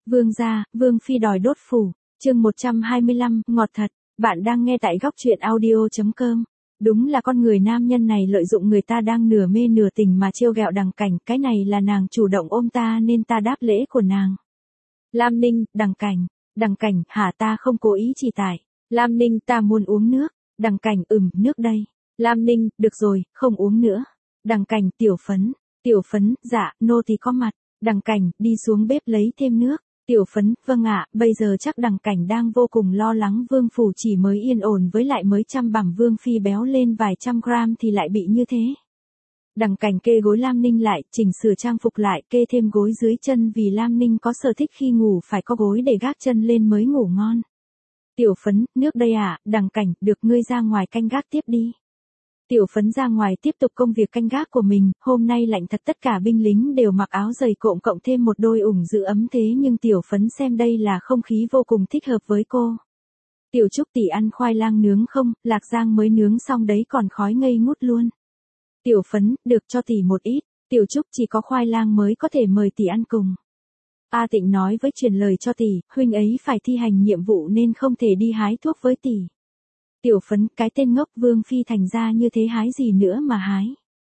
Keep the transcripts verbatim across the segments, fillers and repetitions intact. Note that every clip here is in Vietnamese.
Vương gia, Vương phi đòi đốt phủ, chương một trăm hai mươi lăm, ngọt thật, bạn đang nghe tại góc truyện audio chấm com. Đúng là con người nam nhân này lợi dụng người ta đang nửa mê nửa tình mà trêu ghẹo Đằng Cảnh, cái này là nàng chủ động ôm ta nên ta đáp lễ của nàng. Lam Ninh, Đằng Cảnh, Đằng Cảnh, hả ta không cố ý chỉ tại. Lam Ninh, ta muốn uống nước. Đằng Cảnh, ừm, nước đây. Lam Ninh, được rồi, không uống nữa. Đằng Cảnh, tiểu phấn, tiểu phấn, dạ, nô tỳ có mặt. Đằng Cảnh, đi xuống bếp lấy thêm nước. Tiểu phấn, vâng ạ, bây giờ chắc Đằng Cảnh đang vô cùng lo lắng vương phủ chỉ mới yên ổn với lại mới chăm bằm vương phi béo lên vài trăm gram thì lại bị như thế. Đằng Cảnh kê gối Lam Ninh lại, chỉnh sửa trang phục lại, kê thêm gối dưới chân vì Lam Ninh có sở thích khi ngủ phải có gối để gác chân lên mới ngủ ngon. Tiểu phấn, nước đây à, Đằng Cảnh, được ngươi ra ngoài canh gác tiếp đi. Tiểu phấn ra ngoài tiếp tục công việc canh gác của mình, hôm nay lạnh thật tất cả binh lính đều mặc áo dày cộm cộng thêm một đôi ủng giữ ấm thế nhưng tiểu phấn xem đây là không khí vô cùng thích hợp với cô. Tiểu Trúc tỷ ăn khoai lang nướng không, Lạc Giang mới nướng xong đấy còn khói ngây ngút luôn. Tiểu phấn, được cho tỷ một ít, Tiểu Trúc chỉ có khoai lang mới có thể mời tỷ ăn cùng. A Tịnh nói với truyền lời cho tỷ, huynh ấy phải thi hành nhiệm vụ nên không thể đi hái thuốc với tỷ. Tiểu phấn, cái tên ngốc Vương phi thành ra như thế hái gì nữa mà hái.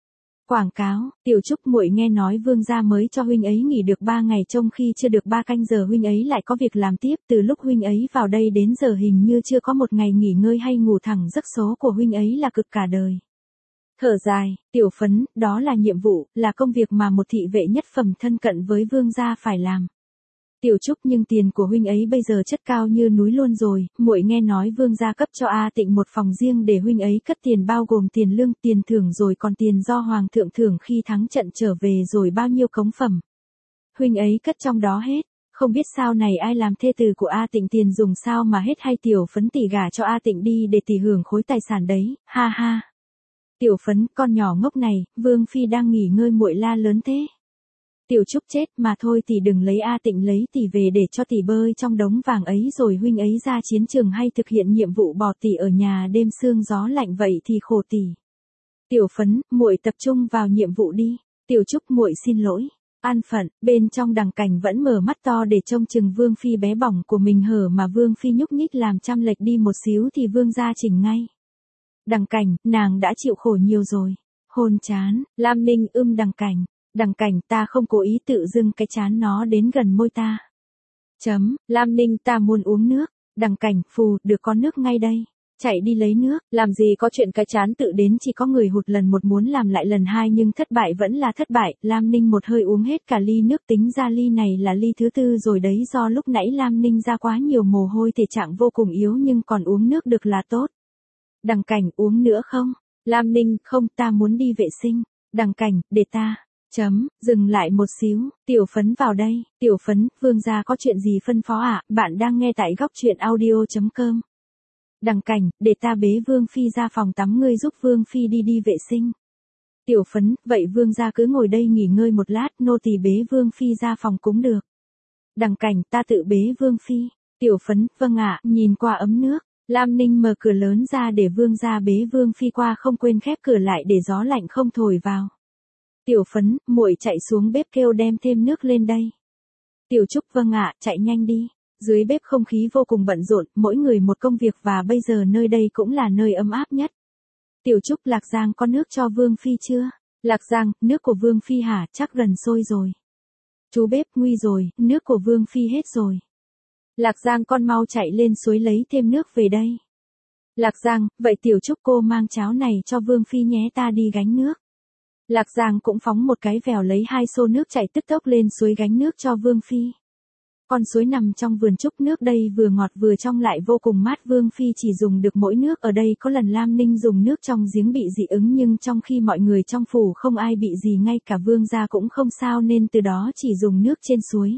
Quảng cáo, Tiểu Trúc muội nghe nói Vương gia mới cho huynh ấy nghỉ được ba ngày trong khi chưa được ba canh giờ huynh ấy lại có việc làm tiếp, từ lúc huynh ấy vào đây đến giờ hình như chưa có một ngày nghỉ ngơi hay ngủ thẳng giấc, số của huynh ấy là cực cả đời. Thở dài, Tiểu phấn, đó là nhiệm vụ, là công việc mà một thị vệ nhất phẩm thân cận với Vương gia phải làm. Tiểu Trúc, nhưng tiền của huynh ấy bây giờ chất cao như núi luôn rồi, muội nghe nói Vương gia cấp cho A Tịnh một phòng riêng để huynh ấy cất tiền bao gồm tiền lương, tiền thưởng rồi còn tiền do hoàng thượng thưởng khi thắng trận trở về rồi bao nhiêu cống phẩm. Huynh ấy cất trong đó hết, không biết sao này ai làm thê tử của A Tịnh tiền dùng sao mà hết, hay Tiểu phấn tỷ gả cho A Tịnh đi để tỷ hưởng khối tài sản đấy, ha ha. Tiểu phấn, con nhỏ ngốc này, Vương phi đang nghỉ ngơi muội la lớn thế. Tiểu Trúc chết mà thôi tỷ đừng lấy A Tịnh, lấy tỷ về để cho tỷ bơi trong đống vàng ấy rồi huynh ấy ra chiến trường hay thực hiện nhiệm vụ bỏ tỷ ở nhà đêm sương gió lạnh vậy thì khổ tỷ. Tiểu phấn, muội tập trung vào nhiệm vụ đi. Tiểu Trúc, muội xin lỗi. An phận, bên trong Đằng Cảnh vẫn mở mắt to để trông chừng Vương phi bé bỏng của mình hở mà Vương phi nhúc nhích làm trăm lệch đi một xíu thì Vương gia chỉnh ngay. Đằng Cảnh, nàng đã chịu khổ nhiều rồi. Hôn chán, Lam Ninh ưm Đằng Cảnh. Đằng Cảnh, ta không cố ý tự dưng cái chán nó đến gần môi ta. Chấm, Lam Ninh, ta muốn uống nước. Đằng Cảnh, phù, được con nước ngay đây. Chạy đi lấy nước, làm gì có chuyện cái chán tự đến, chỉ có người hụt lần một muốn làm lại lần hai nhưng thất bại vẫn là thất bại. Lam Ninh một hơi uống hết cả ly nước, tính ra ly này là ly thứ tư rồi đấy, do lúc nãy Lam Ninh ra quá nhiều mồ hôi thể trạng vô cùng yếu nhưng còn uống nước được là tốt. Đằng Cảnh, uống nữa không? Lam Ninh, không, ta muốn đi vệ sinh. Đằng Cảnh, để ta. Chấm, dừng lại một xíu, Tiểu phấn vào đây. Tiểu phấn, Vương gia có chuyện gì phân phó ạ? À? Bạn đang nghe tại góc truyện audio chấm com. Đằng Cảnh, để ta bế Vương phi ra phòng tắm, ngươi giúp Vương phi đi đi vệ sinh. Tiểu phấn, vậy Vương gia cứ ngồi đây nghỉ ngơi một lát, nô tỳ bế Vương phi ra phòng cũng được. Đằng Cảnh, ta tự bế Vương phi. Tiểu phấn, vâng ạ, nhìn qua ấm nước. Lam Ninh mở cửa lớn ra để Vương gia bế Vương phi qua, không quên khép cửa lại để gió lạnh không thổi vào. Tiểu phấn, muội chạy xuống bếp kêu đem thêm nước lên đây. Tiểu Trúc, vâng ạ, chạy nhanh đi. Dưới bếp không khí vô cùng bận rộn, mỗi người một công việc và bây giờ nơi đây cũng là nơi ấm áp nhất. Tiểu Trúc, Lạc Giang có nước cho Vương phi chưa? Lạc Giang, nước của Vương phi hả, chắc gần sôi rồi. Chú bếp, nguy rồi, nước của Vương phi hết rồi. Lạc Giang, con mau chạy lên suối lấy thêm nước về đây. Lạc Giang, vậy Tiểu Trúc cô mang cháo này cho Vương phi nhé, ta đi gánh nước. Lạc Giang cũng phóng một cái vèo lấy hai xô nước chạy tức tốc lên suối gánh nước cho Vương phi. Con suối nằm trong vườn trúc, nước đây vừa ngọt vừa trong lại vô cùng mát. Vương phi chỉ dùng được mỗi nước ở đây, có lần Lam Ninh dùng nước trong giếng bị dị ứng nhưng trong khi mọi người trong phủ không ai bị gì, ngay cả Vương gia cũng không sao nên từ đó chỉ dùng nước trên suối.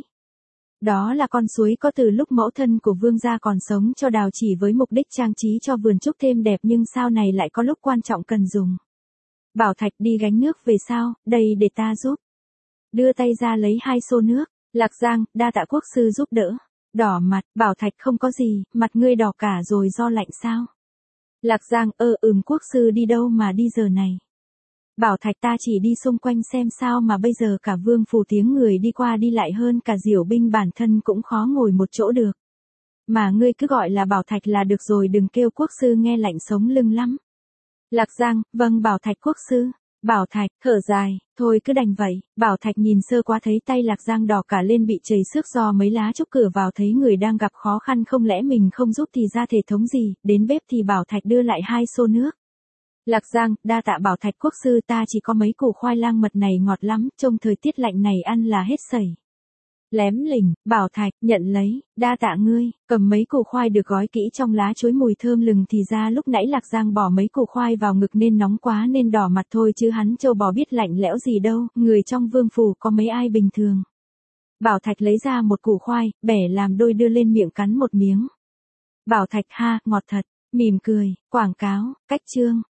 Đó là con suối có từ lúc mẫu thân của Vương gia còn sống cho đào chỉ với mục đích trang trí cho vườn trúc thêm đẹp, nhưng sau này lại có lúc quan trọng cần dùng. Bảo Thạch, đi gánh nước về sao, đây để ta giúp. Đưa tay ra lấy hai xô nước. Lạc Giang, đa tạ quốc sư giúp đỡ. Đỏ mặt, Bảo Thạch, không có gì, mặt ngươi đỏ cả rồi do lạnh sao? Lạc Giang, ơ ừm quốc sư đi đâu mà đi giờ này? Bảo Thạch ta chỉ đi xung quanh xem sao mà bây giờ cả vương phủ tiếng người đi qua đi lại hơn cả Diểu binh bản thân cũng khó ngồi một chỗ được. Mà ngươi cứ gọi là Bảo Thạch là được rồi, đừng kêu quốc sư nghe lạnh sống lưng lắm. Lạc Giang, vâng Bảo Thạch quốc sư. Bảo Thạch, thở dài, thôi cứ đành vậy. Bảo Thạch nhìn sơ qua thấy tay Lạc Giang đỏ cả lên bị chảy xước do mấy lá trúc, cửa vào thấy người đang gặp khó khăn, không lẽ mình không giúp thì ra thể thống gì, đến bếp thì Bảo Thạch đưa lại hai xô nước. Lạc Giang, đa tạ Bảo Thạch quốc sư, ta chỉ có mấy củ khoai lang mật này ngọt lắm, trông thời tiết lạnh này ăn là hết sẩy. Lém lỉnh, Bảo Thạch, nhận lấy, đa tạ ngươi, cầm mấy củ khoai được gói kỹ trong lá chuối mùi thơm lừng, thì ra lúc nãy Lạc Giang bỏ mấy củ khoai vào ngực nên nóng quá nên đỏ mặt thôi, chứ hắn châu bò biết lạnh lẽo gì đâu, người trong vương phủ có mấy ai bình thường. Bảo Thạch lấy ra một củ khoai, bẻ làm đôi đưa lên miệng cắn một miếng. Bảo Thạch ha, ngọt thật, mỉm cười, quảng cáo, cách chương.